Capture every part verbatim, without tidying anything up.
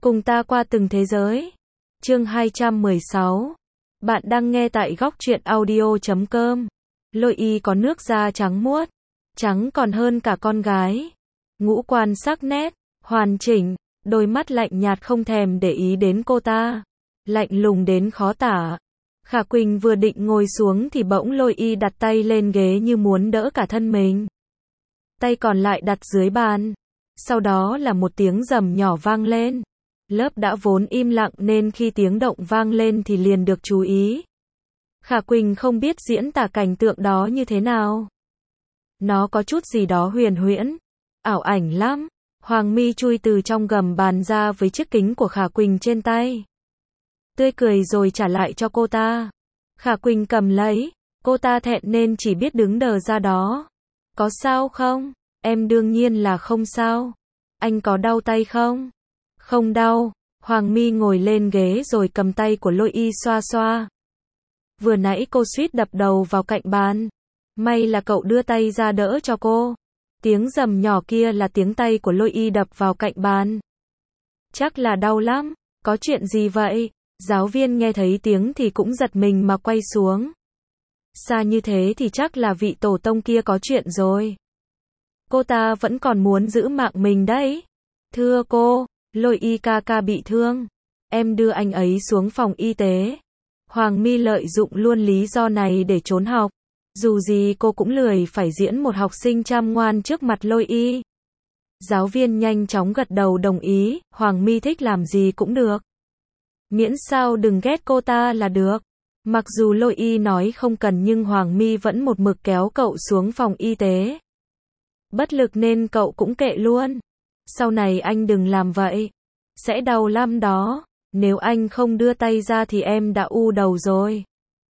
Cùng ta qua từng thế giới. Chương hai trăm mười sáu. Bạn đang nghe tại góc truyện audio chấm com. Lôi y có nước da trắng muốt, trắng còn hơn cả con gái. Ngũ quan sắc nét, hoàn chỉnh, đôi mắt lạnh nhạt không thèm để ý đến cô ta. Lạnh lùng đến khó tả. Khả Quỳnh vừa định ngồi xuống thì bỗng Lôi y đặt tay lên ghế như muốn đỡ cả thân mình. Tay còn lại đặt dưới bàn. Sau đó là một tiếng rầm nhỏ vang lên. Lớp đã vốn im lặng nên khi tiếng động vang lên thì liền được chú ý. Khả Quỳnh không biết diễn tả cảnh tượng đó như thế nào. Nó có chút gì đó huyền huyễn, ảo ảnh lắm. Hoàng Mi chui từ trong gầm bàn ra với chiếc kính của Khả Quỳnh trên tay. Tươi cười rồi trả lại cho cô ta. Khả Quỳnh cầm lấy, cô ta thẹn nên chỉ biết đứng đờ ra đó. Có sao không? Em đương nhiên là không sao. Anh có đau tay không? Không đau. Hoàng Mi ngồi lên ghế rồi cầm tay của Lôi y xoa xoa. Vừa nãy cô suýt đập đầu vào cạnh bàn. May là cậu đưa tay ra đỡ cho cô. Tiếng rầm nhỏ kia là tiếng tay của Lôi y đập vào cạnh bàn. Chắc là đau lắm. Có chuyện gì vậy? Giáo viên nghe thấy tiếng thì cũng giật mình mà quay xuống. Xa như thế thì chắc là vị tổ tông kia có chuyện rồi. Cô ta vẫn còn muốn giữ mạng mình đấy. Thưa cô, Lôi y ca ca bị thương. Em đưa anh ấy xuống phòng y tế. Hoàng Mi lợi dụng luôn lý do này để trốn học. Dù gì cô cũng lười phải diễn một học sinh chăm ngoan trước mặt Lôi y. Giáo viên nhanh chóng gật đầu đồng ý, Hoàng Mi thích làm gì cũng được. Miễn sao đừng ghét cô ta là được. Mặc dù Lôi y nói không cần nhưng Hoàng Mi vẫn một mực kéo cậu xuống phòng y tế. Bất lực nên cậu cũng kệ luôn. Sau này anh đừng làm vậy. Sẽ đau lắm đó. Nếu anh không đưa tay ra thì em đã u đầu rồi.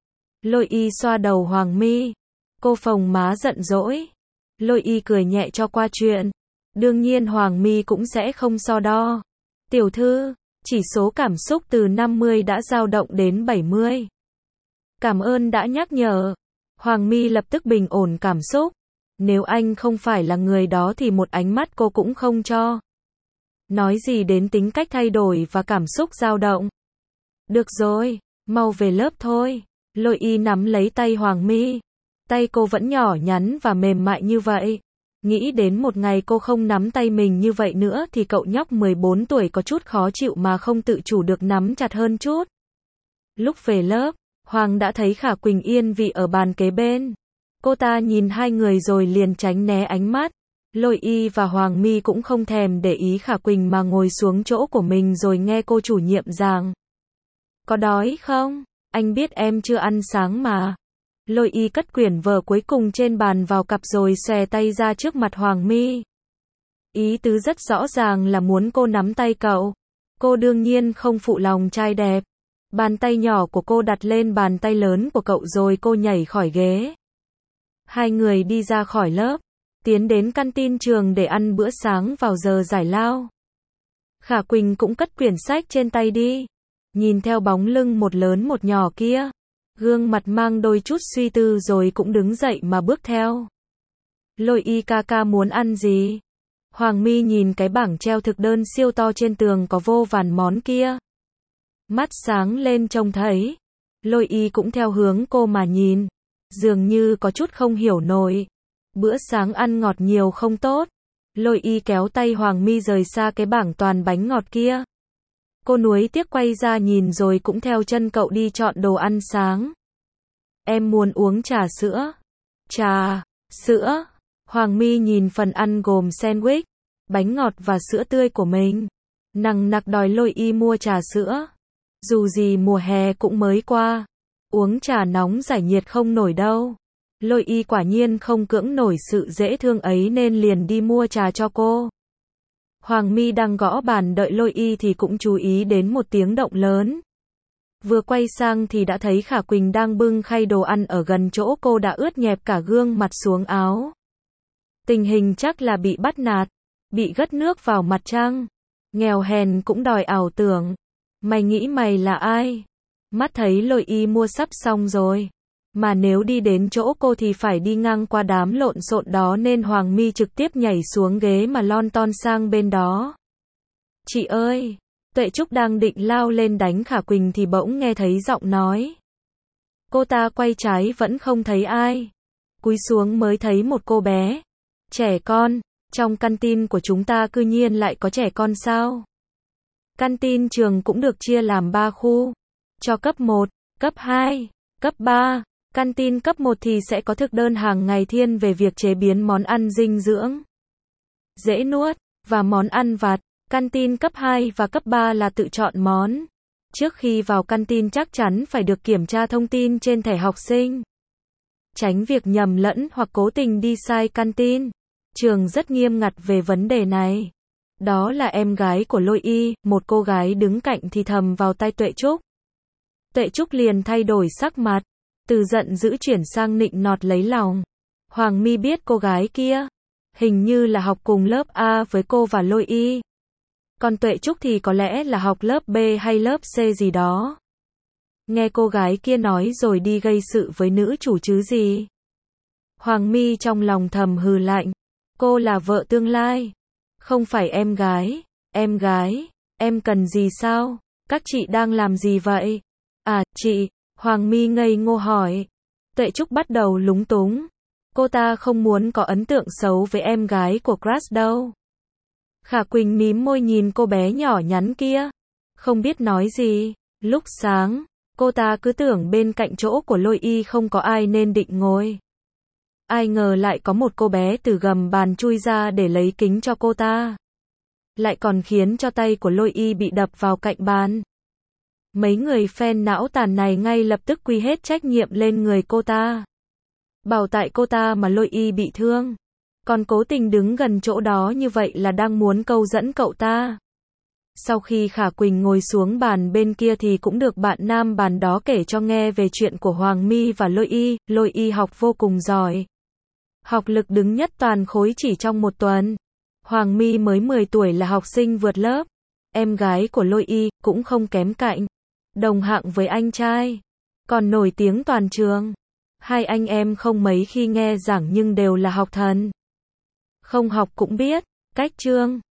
Lôi y xoa đầu Hoàng Mi. Cô phồng má giận dỗi. Lôi y cười nhẹ cho qua chuyện. Đương nhiên Hoàng Mi cũng sẽ không so đo. Tiểu thư, chỉ số cảm xúc từ năm mươi đã dao động đến bảy mươi. Cảm ơn đã nhắc nhở. Hoàng Mi lập tức bình ổn cảm xúc. Nếu anh không phải là người đó thì một ánh mắt cô cũng không cho. Nói gì đến tính cách thay đổi và cảm xúc dao động. Được rồi, mau về lớp thôi. Lôi y nắm lấy tay Hoàng Mi. Tay cô vẫn nhỏ nhắn và mềm mại như vậy. Nghĩ đến một ngày cô không nắm tay mình như vậy nữa thì cậu nhóc mười bốn tuổi có chút khó chịu mà không tự chủ được nắm chặt hơn chút. Lúc về lớp, Hoàng đã thấy Khả Quỳnh yên vị ở bàn kế bên. Cô ta nhìn hai người rồi liền tránh né ánh mắt. Lôi y và Hoàng Mi cũng không thèm để ý Khả Quỳnh mà ngồi xuống chỗ của mình rồi nghe cô chủ nhiệm giảng. Có đói không? Anh biết em chưa ăn sáng mà. Lôi y cất quyển vở cuối cùng trên bàn vào cặp rồi xòe tay ra trước mặt Hoàng Mi. Ý tứ rất rõ ràng là muốn cô nắm tay cậu. Cô đương nhiên không phụ lòng trai đẹp. Bàn tay nhỏ của cô đặt lên bàn tay lớn của cậu rồi cô nhảy khỏi ghế. Hai người đi ra khỏi lớp, tiến đến canteen trường để ăn bữa sáng vào giờ giải lao. Khả Quỳnh cũng cất quyển sách trên tay đi. Nhìn theo bóng lưng một lớn một nhỏ kia. Gương mặt mang đôi chút suy tư rồi cũng đứng dậy mà bước theo. Lôi y ca ca muốn ăn gì? Hoàng Mi nhìn cái bảng treo thực đơn siêu to trên tường có vô vàn món kia. Mắt sáng lên trông thấy. Lôi y cũng theo hướng cô mà nhìn. Dường như có chút không hiểu nổi. Bữa sáng ăn ngọt nhiều không tốt. Lôi y kéo tay Hoàng Mi rời xa cái bảng toàn bánh ngọt kia. Cô nuối tiếc quay ra nhìn rồi cũng theo chân cậu đi chọn đồ ăn sáng. Em muốn uống trà sữa. Trà, sữa. Hoàng Mi nhìn phần ăn gồm sandwich, bánh ngọt và sữa tươi của mình. Nằng nặc đòi Lôi y mua trà sữa. Dù gì mùa hè cũng mới qua. Uống trà nóng giải nhiệt không nổi đâu. Lôi y quả nhiên không cưỡng nổi sự dễ thương ấy nên liền đi mua trà cho cô. Hoàng Mi đang gõ bàn đợi Lôi y thì cũng chú ý đến một tiếng động lớn. Vừa quay sang thì đã thấy Khả Quỳnh đang bưng khay đồ ăn ở gần chỗ cô đã ướt nhẹp cả gương mặt xuống áo. Tình hình chắc là bị bắt nạt, bị gất nước vào mặt trăng. Nghèo hèn cũng đòi ảo tưởng. Mày nghĩ mày là ai? Mắt thấy Lôi y mua sắp xong rồi. Mà nếu đi đến chỗ cô thì phải đi ngang qua đám lộn xộn đó nên Hoàng Mi trực tiếp nhảy xuống ghế mà lon ton sang bên đó. Chị ơi! Tuệ Trúc đang định lao lên đánh Khả Quỳnh thì bỗng nghe thấy giọng nói. Cô ta quay trái vẫn không thấy ai. Cúi xuống mới thấy một cô bé. Trẻ con, trong canteen của chúng ta cư nhiên lại có trẻ con sao? Canteen trường cũng được chia làm ba khu. Cho cấp một, cấp hai, cấp ba. Canteen cấp một thì sẽ có thực đơn hàng ngày thiên về việc chế biến món ăn dinh dưỡng, dễ nuốt, và món ăn vặt. Canteen cấp hai và cấp ba là tự chọn món. Trước khi vào canteen chắc chắn phải được kiểm tra thông tin trên thẻ học sinh. Tránh việc nhầm lẫn hoặc cố tình đi sai canteen. Trường rất nghiêm ngặt về vấn đề này. Đó là em gái của Lôi Y, một cô gái đứng cạnh thì thầm vào tai Tuệ Trúc. Tuệ Trúc liền thay đổi sắc mặt, từ giận dữ chuyển sang nịnh nọt lấy lòng. Hoàng My biết cô gái kia, hình như là học cùng lớp A với cô và Lôi Y. Còn Tuệ Trúc thì có lẽ là học lớp B hay lớp C gì đó. Nghe cô gái kia nói rồi đi gây sự với nữ chủ chứ gì. Hoàng My trong lòng thầm hừ lạnh. Cô là vợ tương lai, không phải em gái. Em gái, em cần gì sao? Các chị đang làm gì vậy? À, chị, Hoàng My ngây ngô hỏi. Tuệ Trúc bắt đầu lúng túng. Cô ta không muốn có ấn tượng xấu với em gái của crush đâu. Khả Quỳnh mím môi nhìn cô bé nhỏ nhắn kia, không biết nói gì. Lúc sáng, cô ta cứ tưởng bên cạnh chỗ của Lôi Y không có ai nên định ngồi. Ai ngờ lại có một cô bé từ gầm bàn chui ra để lấy kính cho cô ta. Lại còn khiến cho tay của Lôi Y bị đập vào cạnh bàn. Mấy người fan não tàn này ngay lập tức quy hết trách nhiệm lên người cô ta. Bảo tại cô ta mà Lôi Y bị thương. Còn cố tình đứng gần chỗ đó như vậy là đang muốn câu dẫn cậu ta. Sau khi Khả Quỳnh ngồi xuống bàn bên kia thì cũng được bạn nam bàn đó kể cho nghe về chuyện của Hoàng My và Lôi Y. Lôi Y học vô cùng giỏi. Học lực đứng nhất toàn khối chỉ trong một tuần. Hoàng My mới mười tuổi là học sinh vượt lớp. Em gái của Lôi Y cũng không kém cạnh. Đồng hạng với anh trai. Còn nổi tiếng toàn trường. Hai anh em không mấy khi nghe giảng nhưng đều là học thần. Không học cũng biết, cách chương.